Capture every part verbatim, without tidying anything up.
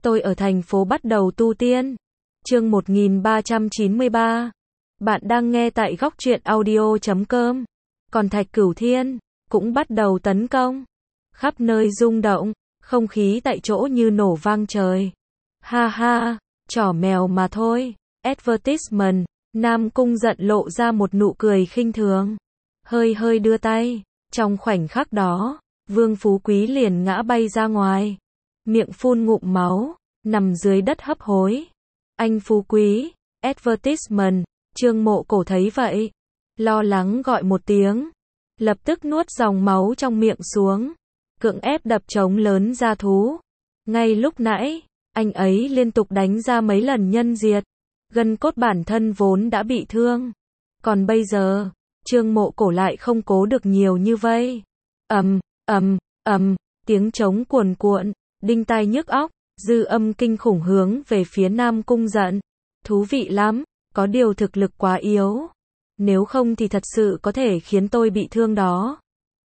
Tôi ở thành phố bắt đầu tu tiên. Chương một nghìn ba trăm chín mươi ba. Bạn đang nghe tại góc truyện audio chấm com. Còn Thạch Cửu Thiên cũng bắt đầu tấn công. Khắp nơi rung động, không khí tại chỗ như nổ vang trời. Ha ha, trò mèo mà thôi. Advertisement. Nam Cung Giận lộ ra một nụ cười khinh thường, hơi hơi đưa tay. Trong khoảnh khắc đó, Vương Phú Quý liền ngã bay ra ngoài, miệng phun ngụm máu, nằm dưới đất hấp hối. Anh Phú Quý, advertisement. Trương Mộ Cổ thấy vậy, lo lắng gọi một tiếng, lập tức nuốt dòng máu trong miệng xuống, cưỡng ép đập trống lớn ra thú. Ngay lúc nãy, anh ấy liên tục đánh ra mấy lần nhân diệt, gân cốt bản thân vốn đã bị thương. Còn bây giờ, Trương Mộ Cổ lại không cố được nhiều như vây. Ầm, ầm, ầm, tiếng trống cuồn cuộn, đinh tai nhức óc, dư âm kinh khủng hướng về phía Nam Cung Giận. Thú vị lắm, có điều thực lực quá yếu. Nếu không thì thật sự có thể khiến tôi bị thương đó.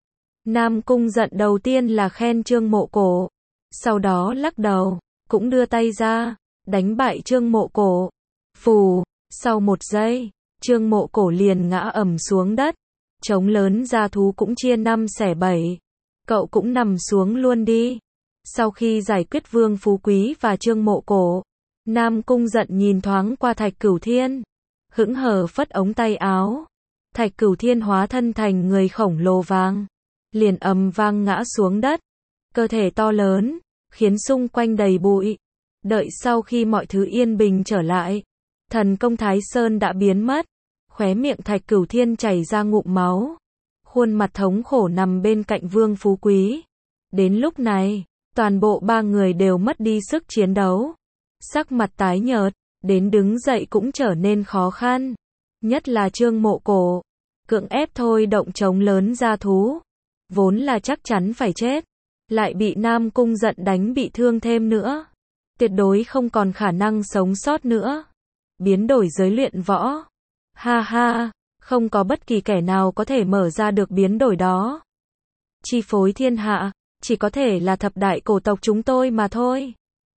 Nam Cung Giận đầu tiên là khen Trương Mộ Cổ, sau đó lắc đầu, cũng đưa tay ra, đánh bại Trương Mộ Cổ. Phù, sau một giây, Trương Mộ Cổ liền ngã ầm xuống đất, trống lớn ra thú cũng chia năm xẻ bảy. Cậu cũng nằm xuống luôn đi. Sau khi giải quyết Vương Phú Quý và Trương Mộ Cổ, Nam Cung Giận nhìn thoáng qua Thạch Cửu Thiên, hững hờ phất ống tay áo. Thạch Cửu Thiên hóa thân thành người khổng lồ vàng, liền ầm vang ngã xuống đất, cơ thể to lớn, khiến xung quanh đầy bụi. Đợi sau khi mọi thứ yên bình trở lại, thần công Thái Sơn đã biến mất, khóe miệng Thạch Cửu Thiên chảy ra ngụm máu, khuôn mặt thống khổ nằm bên cạnh Vương Phú Quý. Đến lúc này, toàn bộ ba người đều mất đi sức chiến đấu, sắc mặt tái nhợt, đến đứng dậy cũng trở nên khó khăn. Nhất là Trương Mộ Cổ, cưỡng ép thôi động trống lớn ra thú, vốn là chắc chắn phải chết, lại bị Nam Cung Giận đánh bị thương thêm nữa, tuyệt đối không còn khả năng sống sót nữa. Biến đổi giới luyện võ. Ha ha, không có bất kỳ kẻ nào có thể mở ra được biến đổi đó. Chi phối thiên hạ, chỉ có thể là thập đại cổ tộc chúng tôi mà thôi.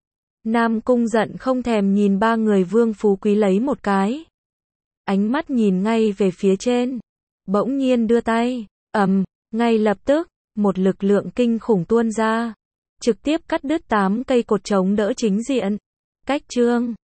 Nam Cung Giận không thèm nhìn ba người Vương Phú Quý lấy một cái. Ánh mắt nhìn ngay về phía trên. Bỗng nhiên đưa tay, ầm, ngay lập tức, một lực lượng kinh khủng tuôn ra, trực tiếp cắt đứt tám cây cột chống đỡ chính diện. Cách chương